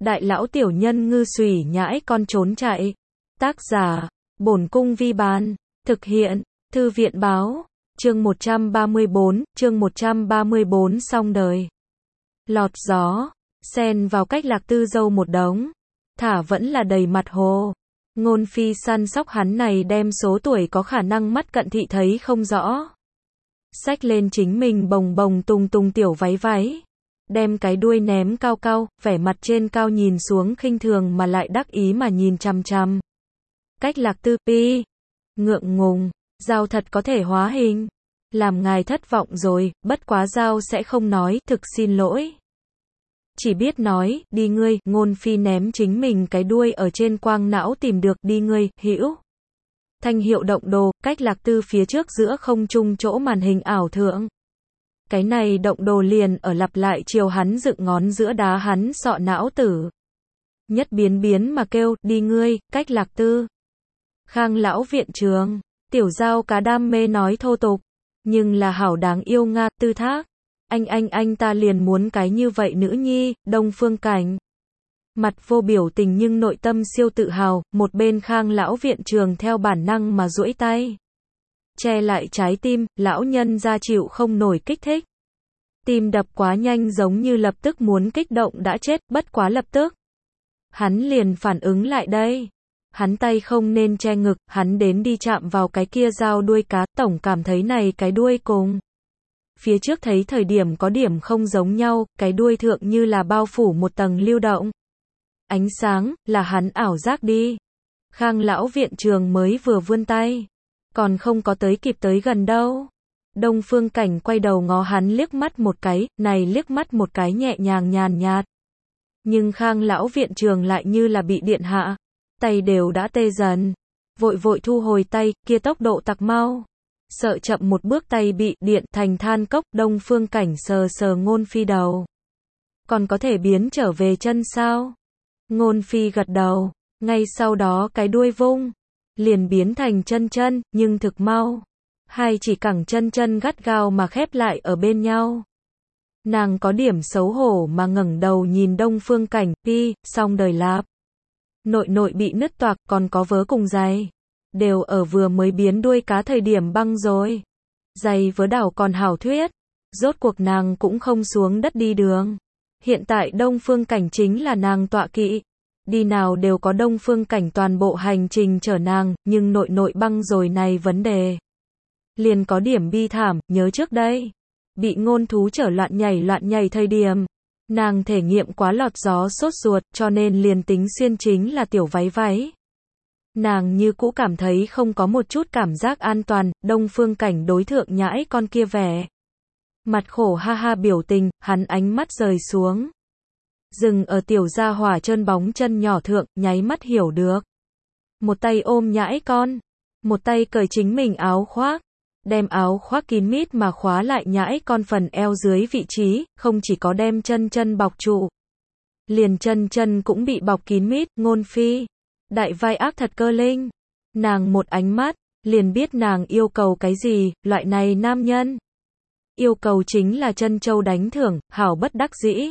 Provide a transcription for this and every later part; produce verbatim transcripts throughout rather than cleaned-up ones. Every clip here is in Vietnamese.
đại lão tiểu nhân ngư xùy nhãi con trốn chạy. Tác giả, Bổn Cung Vi Bán. Thực hiện, Thư viện Báo. Chương một trăm ba mươi tư, chương một trăm ba mươi tư xong đời. Lọt gió, xen vào Cách Lạc Tư dâu một đống. Thả vẫn là đầy mặt hồ. Ngôn Phi săn sóc hắn này đem số tuổi có khả năng mắt cận thị thấy không rõ. Xách lên chính mình bồng bồng tung tung tiểu váy váy. Đem cái đuôi ném cao cao, vẻ mặt trên cao nhìn xuống khinh thường mà lại đắc ý mà nhìn chằm chằm. Cách Lạc Tư, pi. Ngượng ngùng, dao thật có thể hóa hình. Làm ngài thất vọng rồi, bất quá dao sẽ không nói, thực xin lỗi. Chỉ biết nói, đi ngươi, Ngôn Phi ném chính mình cái đuôi ở trên quang não tìm được, đi ngươi, hữu. Thanh hiệu động đồ, Cách Lạc Tư phía trước giữa không trung chỗ màn hình ảo thượng. Cái này động đồ liền ở lặp lại chiều hắn dựng ngón giữa đá hắn sọ não tử. Nhất biến biến mà kêu, đi ngươi, Cách Lạc Tư. Khang lão viện trường, tiểu giao cá đam mê nói thô tục, nhưng là hảo đáng yêu nga, Tư Thác. Anh anh anh ta liền muốn cái như vậy nữ nhi, Đông Phương Cảnh. Mặt vô biểu tình nhưng nội tâm siêu tự hào, một bên Khang lão viện trường theo bản năng mà duỗi tay. Che lại trái tim, lão nhân ra chịu không nổi kích thích. Tim đập quá nhanh giống như lập tức muốn kích động đã chết, bất quá lập tức. Hắn liền phản ứng lại đây. Hắn tay không nên che ngực, hắn đến đi chạm vào cái kia dao đuôi cá, tổng cảm thấy này cái đuôi cùng. Phía trước thấy thời điểm có điểm không giống nhau, cái đuôi thượng như là bao phủ một tầng lưu động. Ánh sáng, là hắn ảo giác đi. Khang lão viện trường mới vừa vươn tay. Còn không có tới kịp tới gần đâu. Đông Phương Cảnh quay đầu ngó hắn liếc mắt một cái, này liếc mắt một cái nhẹ nhàng nhàn nhạt. Nhưng Khang lão viện trường lại như là bị điện hạ. Tay đều đã tê dần. Vội vội thu hồi tay, kia tốc độ tặc mau. Sợ chậm một bước tay bị điện thành than cốc. Đông Phương Cảnh sờ sờ Ngôn Phi đầu. Còn có thể biến trở về chân sao? Ngôn Phi gật đầu. Ngay sau đó cái đuôi vung. Liền biến thành chân chân, nhưng thực mau. Hai chỉ cẳng chân chân gắt gao mà khép lại ở bên nhau. Nàng có điểm xấu hổ mà ngẩng đầu nhìn Đông Phương Cảnh, pi, xong đời lạp. Nội nội bị nứt toạc, còn có vớ cùng giày. Đều ở vừa mới biến đuôi cá thời điểm băng rồi. Giày vớ đảo còn hảo thuyết. Rốt cuộc nàng cũng không xuống đất đi đường. Hiện tại Đông Phương Cảnh chính là nàng tọa kỵ. Đi nào đều có Đông Phương Cảnh toàn bộ hành trình chở nàng, nhưng nội nội băng rồi này vấn đề. Liền có điểm bi thảm, nhớ trước đây. Bị ngôn thú chở loạn nhảy loạn nhảy thời điểm. Nàng thể nghiệm quá lọt gió sốt ruột, cho nên liền tính xuyên chính là tiểu váy váy. Nàng như cũ cảm thấy không có một chút cảm giác an toàn, Đông Phương Cảnh đối thượng nhãi con kia vẻ. Mặt khổ ha ha biểu tình, hắn ánh mắt rời xuống. Dừng ở tiểu gia hỏa trơn bóng chân nhỏ thượng, nháy mắt hiểu được. Một tay ôm nhãi con, một tay cởi chính mình áo khoác. Đem áo khoác kín mít mà khóa lại nhãi con phần eo dưới vị trí, không chỉ có đem chân chân bọc trụ. Liền chân chân cũng bị bọc kín mít, Ngôn Phi. Đại vai ác thật cơ linh. Nàng một ánh mắt, liền biết nàng yêu cầu cái gì, loại này nam nhân. Yêu cầu chính là chân châu đánh thưởng, hảo bất đắc dĩ.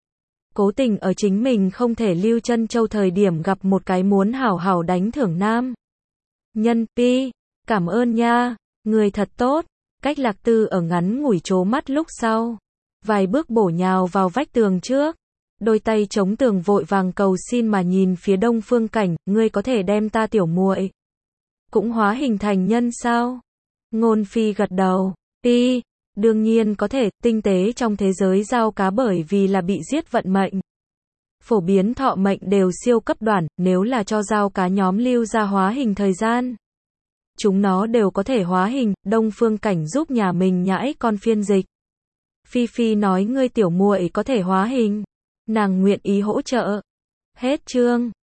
Cố tình ở chính mình không thể lưu chân châu thời điểm gặp một cái muốn hảo hảo đánh thưởng nam. Nhân, pi, cảm ơn nha. Người thật tốt. Cách Lạc Tư ở ngắn ngủi trố mắt lúc sau. Vài bước bổ nhào vào vách tường trước. Đôi tay chống tường vội vàng cầu xin mà nhìn phía Đông Phương Cảnh, ngươi có thể đem ta tiểu muội cũng hóa hình thành nhân sao? Ngôn Phi gật đầu. Pi, đương nhiên có thể, tinh tế trong thế giới giao cá bởi vì là bị giết vận mệnh. Phổ biến thọ mệnh đều siêu cấp đoạn, nếu là cho giao cá nhóm lưu ra hóa hình thời gian. Chúng nó đều có thể hóa hình, Đông Phương Cảnh giúp nhà mình nhãi con phiên dịch. Phi Phi nói ngươi tiểu muội có thể hóa hình. Nàng nguyện ý hỗ trợ. Hết chương.